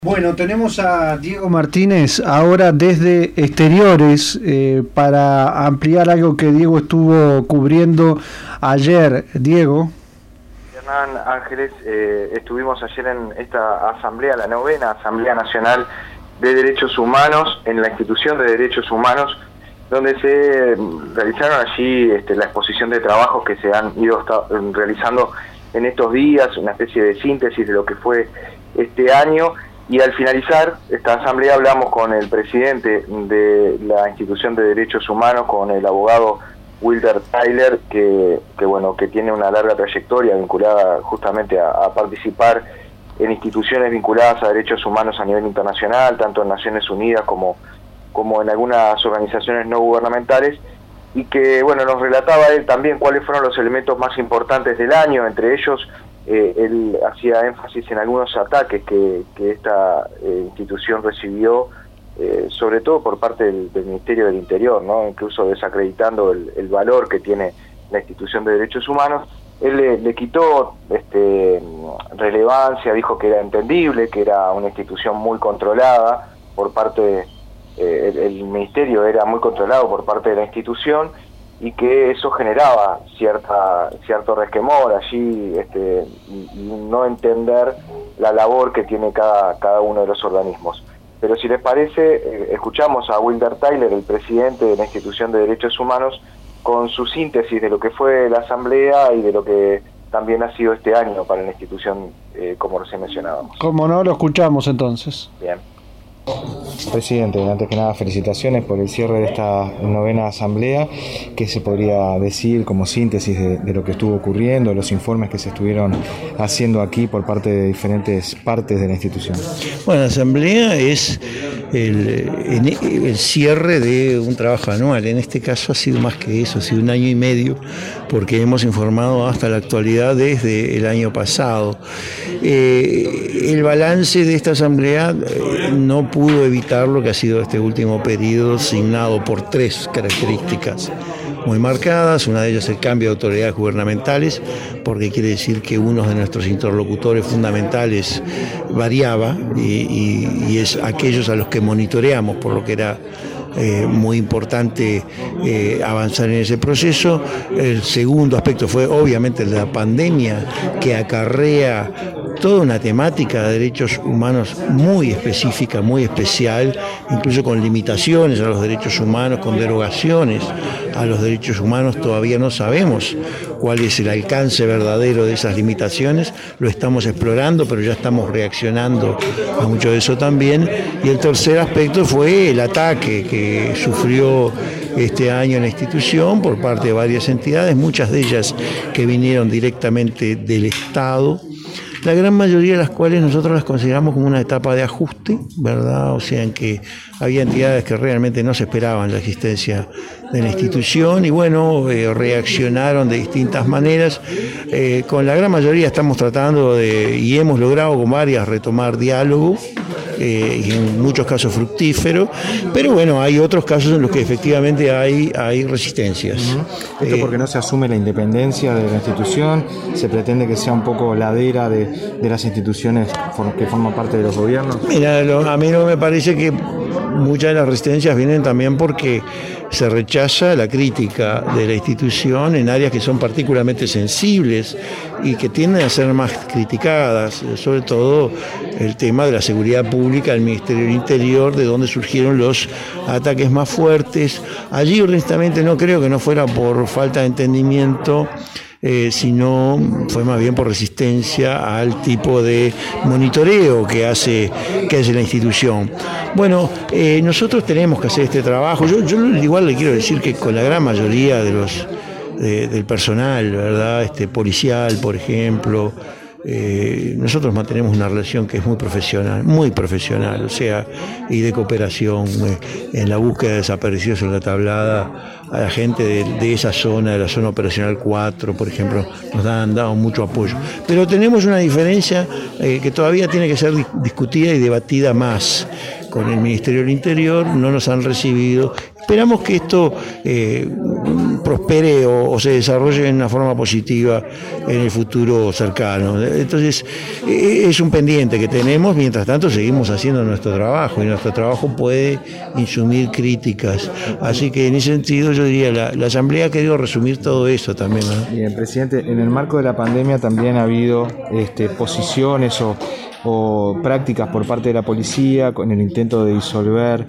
Bueno, tenemos a Diego Martínez ahora desde Exteriores para ampliar algo que Diego estuvo cubriendo ayer. Diego. Hernán Ángeles, estuvimos ayer en esta asamblea, la 9ª Asamblea Nacional de Derechos Humanos, en la Institución de Derechos Humanos, donde se realizaron allí la exposición de trabajos que se han ido realizando en estos días, una especie de síntesis de lo que fue este año. Y al finalizar esta asamblea hablamos con el presidente de la Institución de Derechos Humanos, con el abogado Wilder Tyler, que tiene una larga trayectoria vinculada justamente a participar en instituciones vinculadas a derechos humanos a nivel internacional, tanto en Naciones Unidas como en algunas organizaciones no gubernamentales, y que nos relataba él también cuáles fueron los elementos más importantes del año. Entre ellos él hacía énfasis en algunos ataques que esta institución recibió, sobre todo por parte del Ministerio del Interior, ¿no? Incluso desacreditando el valor que tiene la institución de derechos humanos. Él le quitó relevancia, dijo que era entendible, que era una institución muy controlada por parte, el Ministerio era muy controlado por parte de la institución, y que eso generaba cierto resquemor allí, y no entender la labor que tiene cada uno de los organismos. Pero si les parece, escuchamos a Wilder Tyler, el presidente de la Institución de Derechos Humanos, con su síntesis de lo que fue la asamblea y de lo que también ha sido este año para la institución, como recién mencionábamos. Como no, lo escuchamos entonces. Bien. Presidente, antes que nada felicitaciones por el cierre de esta 9ª asamblea. ¿Qué se podría decir como síntesis de lo que estuvo ocurriendo, los informes que se estuvieron haciendo aquí por parte de diferentes partes de la institución? Bueno, la asamblea es el cierre de un trabajo anual. En este caso ha sido más que eso, ha sido 1 año y medio, porque hemos informado hasta la actualidad desde el año pasado. El balance de esta asamblea no pudo evitar lo que ha sido este último periodo, signado por 3 características muy marcadas. Una de ellas el cambio de autoridades gubernamentales, porque quiere decir que uno de nuestros interlocutores fundamentales variaba, y es aquellos a los que monitoreamos, por lo que era muy importante avanzar en ese proceso. El segundo aspecto fue obviamente la pandemia, que acarrea toda una temática de derechos humanos muy específica, muy especial, incluso con limitaciones a los derechos humanos, con derogaciones a los derechos humanos. Todavía no sabemos cuál es el alcance verdadero de esas limitaciones, lo estamos explorando, pero ya estamos reaccionando a mucho de eso también. Y el tercer aspecto fue el ataque que sufrió este año en la institución por parte de varias entidades, muchas de ellas que vinieron directamente del Estado, la gran mayoría de las cuales nosotros las consideramos como una etapa de ajuste, ¿verdad? O sea, en que había entidades que realmente no se esperaban la existencia de la institución, y reaccionaron de distintas maneras. Con la gran mayoría estamos tratando y hemos logrado con varias retomar diálogo, y en muchos casos fructífero, pero hay otros casos en los que efectivamente hay resistencias. Esto porque no se asume la independencia de la institución, se pretende que sea un poco ladera de las instituciones que forman parte de los gobiernos. Mira, a mí no me parece que muchas de las resistencias vienen también porque se rechaza la crítica de la institución en áreas que son particularmente sensibles y que tienden a ser más criticadas, sobre todo el tema de la seguridad pública, el Ministerio del Interior, de donde surgieron los ataques más fuertes. Allí honestamente no creo que no fuera por falta de entendimiento, sino fue más bien por resistencia al tipo de monitoreo que hace la institución. Nosotros tenemos que hacer este trabajo. Yo igual le quiero decir que con la gran mayoría del personal, ¿verdad? Policial, por ejemplo, nosotros mantenemos una relación que es muy profesional, o sea, y de cooperación en la búsqueda de desaparecidos en la tablada. A la gente de esa zona, de la zona operacional 4, por ejemplo, nos han dado mucho apoyo. Pero tenemos una diferencia que todavía tiene que ser discutida y debatida más con el Ministerio del Interior. No nos han recibido, esperamos que esto prospere o se desarrolle en una forma positiva en el futuro cercano. Entonces, es un pendiente que tenemos, mientras tanto seguimos haciendo nuestro trabajo, y nuestro trabajo puede insumir críticas. Así que en ese sentido yo diría, la Asamblea ha querido resumir todo eso también, ¿no? Bien, presidente, en el marco de la pandemia también ha habido posiciones o prácticas por parte de la policía con el intento de disolver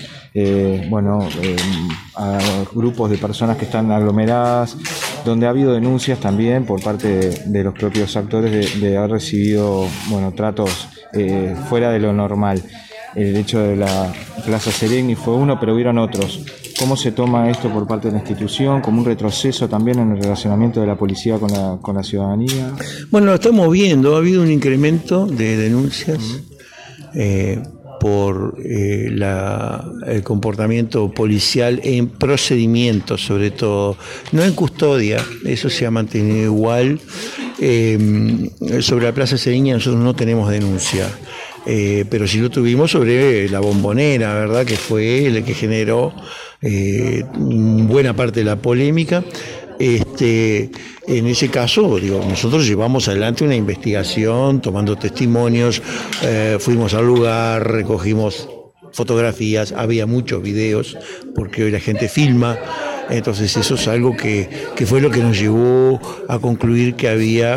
a grupos de personas que están aglomeradas, donde ha habido denuncias también por parte de los propios actores de haber recibido tratos fuera de lo normal. El hecho de la Plaza Seregni fue uno, pero hubieron otros. ¿Cómo se toma esto por parte de la institución? ¿Como un retroceso también en el relacionamiento de la policía con la ciudadanía? Bueno, lo estamos viendo. Ha habido un incremento de denuncias por el comportamiento policial en procedimientos, sobre todo. No en custodia, eso se ha mantenido igual. Sobre la Plaza Seregni nosotros no tenemos denuncia. Pero sí lo tuvimos sobre la Bombonera, ¿verdad? Que fue el que generó buena parte de la polémica. En ese caso, nosotros llevamos adelante una investigación, tomando testimonios, fuimos al lugar, recogimos fotografías, había muchos videos, porque hoy la gente filma. Entonces eso es algo que fue lo que nos llevó a concluir que había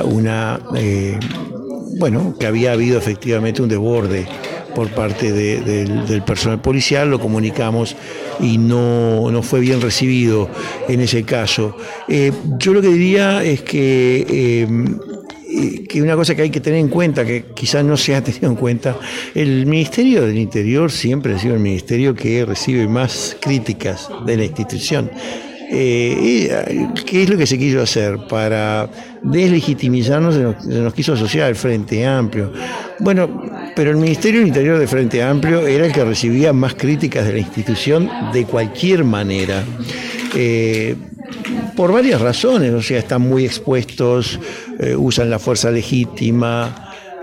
que había habido efectivamente un desborde por parte del personal policial. Lo comunicamos y no fue bien recibido en ese caso. Yo lo que diría es que una cosa que hay que tener en cuenta, que quizás no se ha tenido en cuenta, el Ministerio del Interior siempre ha sido el ministerio que recibe más críticas de la institución. ¿Qué es lo que se quiso hacer? Para deslegitimizarnos, se nos quiso asociar al Frente Amplio. Bueno, pero el Ministerio del Interior de Frente Amplio era el que recibía más críticas de la institución de cualquier manera. Por varias razones, o sea, están muy expuestos, usan la fuerza legítima.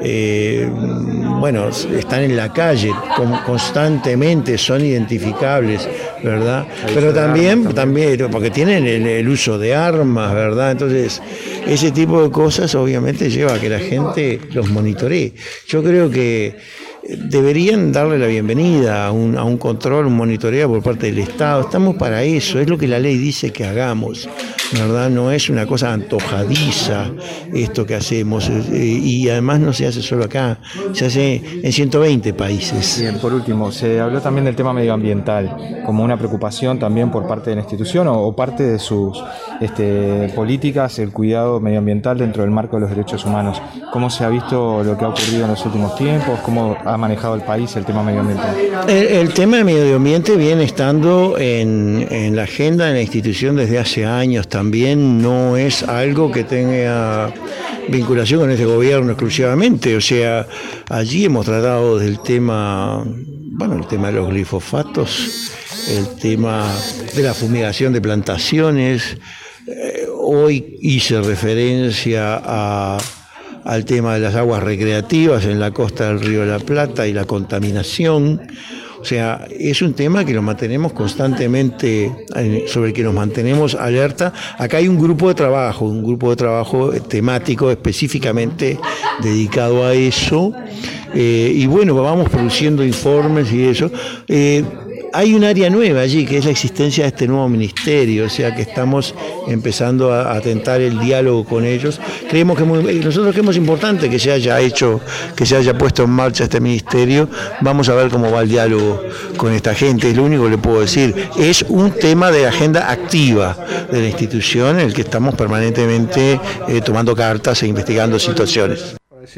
Están en la calle constantemente, son identificables, ¿verdad? Pero también porque tienen el uso de armas, ¿verdad? Entonces, ese tipo de cosas obviamente lleva a que la gente los monitoree. Yo creo que deberían darle la bienvenida a un control, un monitoreo por parte del Estado. Estamos para eso, es lo que la ley dice que hagamos, ¿verdad? No es una cosa antojadiza esto que hacemos, y además no se hace solo acá, se hace en 120 países. Bien, por último, se habló también del tema medioambiental como una preocupación también por parte de la institución o parte de sus políticas, el cuidado medioambiental dentro del marco de los derechos humanos. ¿Cómo se ha visto lo que ha ocurrido en los últimos tiempos? ¿Cómo ha manejado el país el tema medioambiental? El tema de medio ambiente viene estando en la agenda de la institución desde hace años. También no es algo que tenga vinculación con este gobierno exclusivamente. O sea, allí hemos tratado del tema, el tema de los glifosatos, el tema de la fumigación de plantaciones. Hoy hice referencia al tema de las aguas recreativas en la costa del Río de la Plata y la contaminación. O sea, es un tema que lo mantenemos constantemente, sobre el que nos mantenemos alerta. Acá hay un grupo de trabajo temático específicamente dedicado a eso. Vamos produciendo informes y eso. Hay un área nueva allí, que es la existencia de este nuevo ministerio, o sea que estamos empezando a atentar el diálogo con ellos. Creemos nosotros creemos importante que se haya puesto en marcha este ministerio. Vamos a ver cómo va el diálogo con esta gente, es lo único que le puedo decir. Es un tema de agenda activa de la institución en el que estamos permanentemente tomando cartas e investigando situaciones.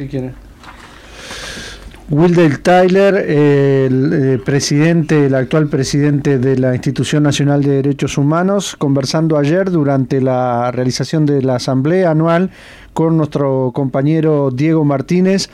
Wilder Tyler, el actual presidente de la Institución Nacional de Derechos Humanos, conversando ayer durante la realización de la Asamblea Anual con nuestro compañero Diego Martínez.